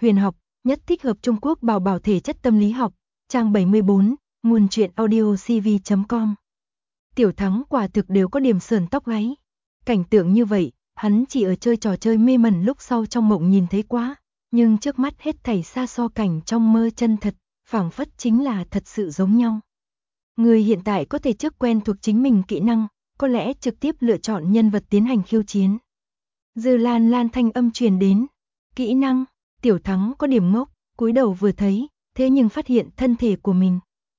huyền học, nhất thích hợp Trung Quốc bảo bảo thể chất tâm lý học, trang 74, nguồn truyện audio cv.com. Tiểu Thắng quả thực đều có điểm sởn tóc gáy. Cảnh tượng như vậy, hắn chỉ ở chơi trò chơi mê mẩn lúc sau trong mộng nhìn thấy quá, nhưng trước mắt hết thảy xa so cảnh trong mơ chân thật, phảng phất chính là thật sự giống nhau. Người hiện tại có thể trước quen thuộc chính mình kỹ năng, có lẽ trực tiếp lựa chọn nhân vật tiến hành khiêu chiến. Dư Lan Lan thanh âm truyền đến. Kỹ năng, Tiểu Thắng có điểm ngốc, cúi đầu vừa thấy, thế nhưng phát hiện thân thể của mình.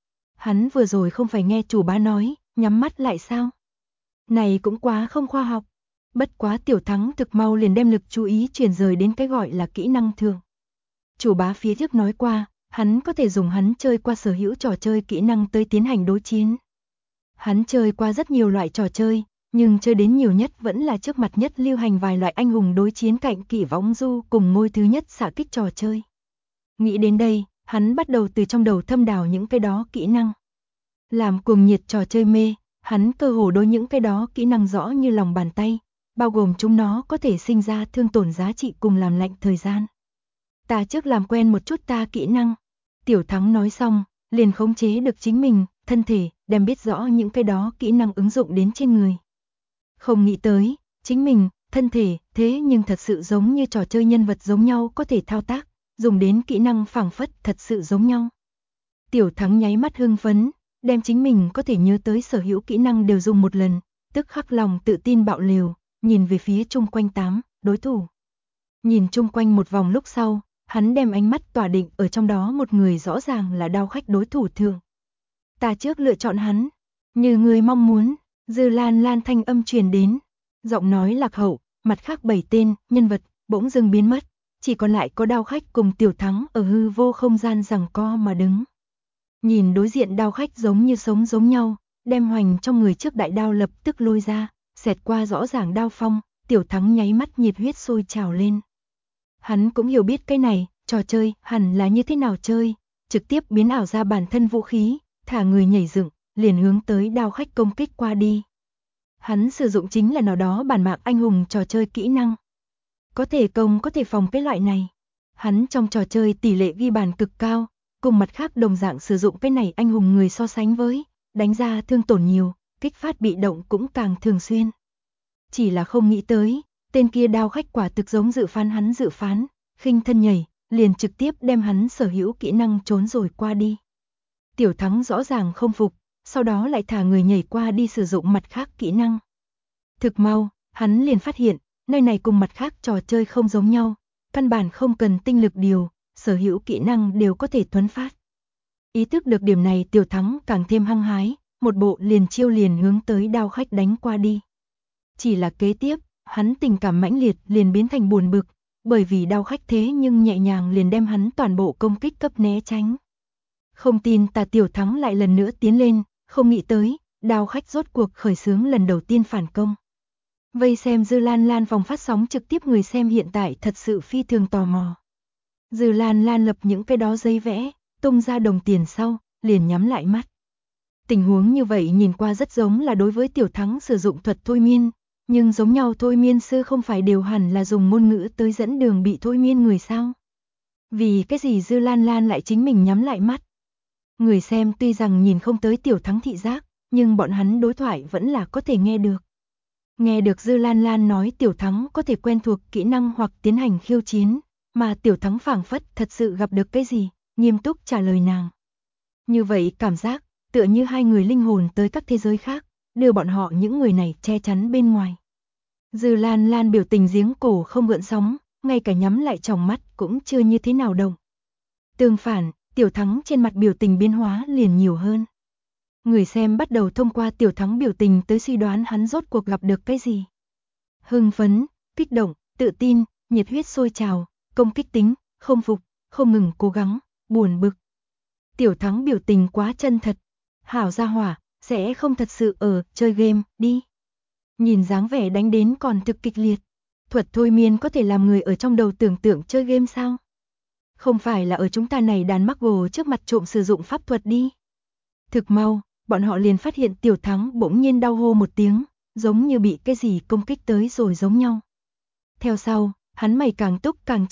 Hắn vừa rồi không phải nghe chủ bá nói, nhắm mắt lại sao? Này cũng quá không khoa học. Bất quá Tiểu Thắng thực mau liền đem lực chú ý chuyển rời đến cái gọi là kỹ năng thường. Chủ bá phía trước nói qua, hắn có thể dùng hắn chơi qua sở hữu trò chơi kỹ năng tới tiến hành đối chiến. Hắn chơi qua rất nhiều loại trò chơi, nhưng chơi đến nhiều nhất vẫn là trước mặt nhất lưu hành vài loại anh hùng đối chiến cạnh kỷ võng du cùng ngôi thứ nhất xạ kích trò chơi. Nghĩ đến đây, hắn bắt đầu từ trong đầu thâm đào những cái đó kỹ năng. Làm cuồng nhiệt trò chơi mê, hắn cơ hồ đối những cái đó kỹ năng rõ như lòng bàn tay, bao gồm chúng nó có thể sinh ra thương tổn giá trị cùng làm lạnh thời gian. Ta trước làm quen một chút ta kỹ năng. Tiểu Thắng nói xong, liền khống chế được chính mình, thân thể, đem biết rõ những cái đó kỹ năng ứng dụng đến trên người. Không nghĩ tới, chính mình, thân thể, thế nhưng thật sự giống như trò chơi nhân vật giống nhau có thể thao tác, dùng đến kỹ năng phảng phất thật sự giống nhau. Tiểu Thắng nháy mắt hưng phấn, đem chính mình có thể nhớ tới sở hữu kỹ năng đều dùng một lần, tức khắc lòng tự tin bạo liều, nhìn về phía chung quanh đối thủ. Nhìn chung quanh một vòng lúc sau, hắn đem ánh mắt tỏa định ở trong đó một người rõ ràng là đao khách đối thủ thường. Ta trước lựa chọn hắn, như người mong muốn. Dư Lan Lan thanh âm truyền đến, giọng nói lạc hậu, mặt khác 7 tên nhân vật bỗng dưng biến mất, chỉ còn lại có đao khách cùng Tiểu Thắng ở hư vô không gian giằng co mà đứng. Nhìn đối diện đao khách giống như sống giống nhau, đem hoành trong người trước đại đao lập tức lôi ra, xẹt qua rõ ràng đao phong, Tiểu Thắng nháy mắt nhiệt huyết sôi trào lên. Hắn cũng hiểu biết cái này, trò chơi hẳn là như thế nào chơi, trực tiếp biến ảo ra bản thân vũ khí, thả người nhảy dựng, liền hướng tới đao khách công kích qua đi. Hắn sử dụng chính là nào đó bản mạng anh hùng trò chơi kỹ năng. Có thể công có thể phòng cái loại này. Hắn trong trò chơi tỷ lệ ghi bàn cực cao, cùng mặt khác đồng dạng sử dụng cái này anh hùng người so sánh với, đánh ra thương tổn nhiều, kích phát bị động cũng càng thường xuyên. Chỉ là không nghĩ tới, tên kia đao khách quả thực giống dự phán, khinh thân nhảy, liền trực tiếp đem hắn sở hữu kỹ năng trốn rồi qua đi. Tiểu Thắng rõ ràng không phục, sau đó lại thả người nhảy qua đi sử dụng mặt khác kỹ năng. Thực mau, hắn liền phát hiện, nơi này cùng mặt khác trò chơi không giống nhau, căn bản không cần tinh lực điều, sở hữu kỹ năng đều có thể thuấn phát. Ý thức được điểm này Tiểu Thắng càng thêm hăng hái, một bộ liền chiêu liền hướng tới đao khách đánh qua đi. Chỉ là kế tiếp, hắn tình cảm mãnh liệt liền biến thành buồn bực, bởi vì đao khách thế nhưng nhẹ nhàng liền đem hắn toàn bộ công kích cấp né tránh. Không tin ta Tiểu Thắng lại lần nữa tiến lên, không nghĩ tới, đao khách rốt cuộc khởi xướng lần đầu tiên phản công. Vây xem Dư Lan Lan vòng phát sóng trực tiếp người xem hiện tại thật sự phi thường tò mò. Dư Lan Lan lập những cái đó giấy vẽ, tung ra đồng tiền sau, liền nhắm lại mắt. Tình huống như vậy nhìn qua rất giống là đối với Tiểu Thắng sử dụng thuật thôi miên, nhưng giống nhau thôi miên sư không phải đều hẳn là dùng ngôn ngữ tới dẫn đường bị thôi miên người sao? Vì cái gì Dư Lan Lan lại chính mình nhắm lại mắt? Người xem tuy rằng nhìn không tới Tiểu Thắng thị giác, nhưng bọn hắn đối thoại vẫn là có thể nghe được. Nghe được Dư Lan Lan nói Tiểu Thắng có thể quen thuộc kỹ năng hoặc tiến hành khiêu chiến, mà Tiểu Thắng phảng phất thật sự gặp được cái gì, nghiêm túc trả lời nàng. Như vậy cảm giác, tựa như hai người linh hồn tới các thế giới khác, đưa bọn họ những người này che chắn bên ngoài. Dư Lan Lan biểu tình giếng cổ không gợn sóng, ngay cả nhắm lại tròng mắt cũng chưa như thế nào động. Tương phản, Tiểu Thắng trên mặt biểu tình biến hóa liền nhiều hơn. Người xem bắt đầu thông qua Tiểu Thắng biểu tình tới suy đoán hắn rốt cuộc gặp được cái gì. Hưng phấn, kích động, tự tin, nhiệt huyết sôi trào, công kích tính, không phục, không ngừng cố gắng, buồn bực. Tiểu Thắng biểu tình quá chân thật. Hảo gia hỏa, sẽ không thật sự ở chơi game đi. Nhìn dáng vẻ đánh đến còn thực kịch liệt. Thuật thôi miên có thể làm người ở trong đầu tưởng tượng chơi game sao? Không phải là ở chúng ta này đàn mắc gồ trước mặt trộm sử dụng pháp thuật đi. Thực mau, bọn họ liền phát hiện Tiểu Thắng bỗng nhiên đau hô một tiếng, giống như bị cái gì công kích tới rồi giống nhau. Theo sau, hắn mày càng túc càng chặt,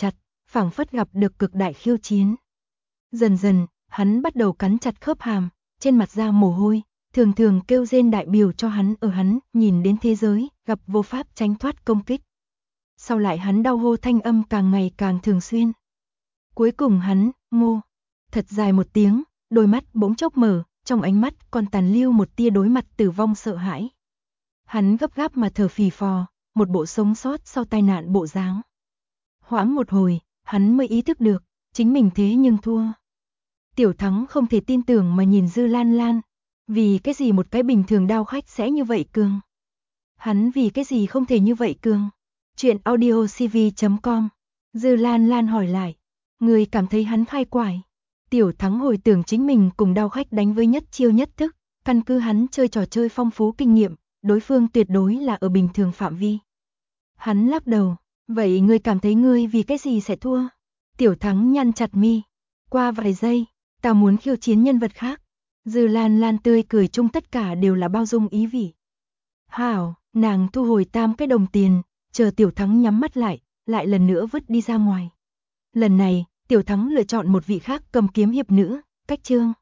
phảng phất gặp được cực đại khiêu chiến. Dần dần, hắn bắt đầu cắn chặt khớp hàm, trên mặt ra mồ hôi, thường thường kêu rên đại biểu cho hắn nhìn đến thế giới, gặp vô pháp tránh thoát công kích. Sau lại hắn đau hô thanh âm càng ngày càng thường xuyên. Cuối cùng hắn, ngô, thật dài một tiếng, đôi mắt bỗng chốc mở, trong ánh mắt còn tàn lưu một tia đối mặt tử vong sợ hãi. Hắn gấp gáp mà thở phì phò, một bộ sống sót sau tai nạn bộ dáng. Hoãn một hồi, hắn mới ý thức được, chính mình thế nhưng thua. Tiểu Thắng không thể tin tưởng mà nhìn Dư Lan Lan, vì cái gì một cái bình thường đao khách sẽ như vậy cường? Hắn vì cái gì không thể như vậy cường? Chuyện audiocv.com. Dư Lan Lan hỏi lại, người cảm thấy hắn khai quải. Tiểu Thắng hồi tưởng chính mình cùng đao khách đánh với nhất chiêu nhất thức, căn cứ hắn chơi trò chơi phong phú kinh nghiệm, đối phương tuyệt đối là ở bình thường phạm vi. Hắn lắc đầu, vậy ngươi cảm thấy ngươi vì cái gì sẽ thua? Tiểu Thắng nhăn chặt mi. Qua vài giây, ta muốn khiêu chiến nhân vật khác. Dư Lan Lan tươi cười chung tất cả đều là bao dung ý vị. Hảo, nàng thu hồi 3 cái đồng tiền, chờ Tiểu Thắng nhắm mắt lại lần nữa vứt đi ra ngoài. Lần này, Tiểu Thắng lựa chọn một vị khác cầm kiếm hiệp nữ, Cách Trương.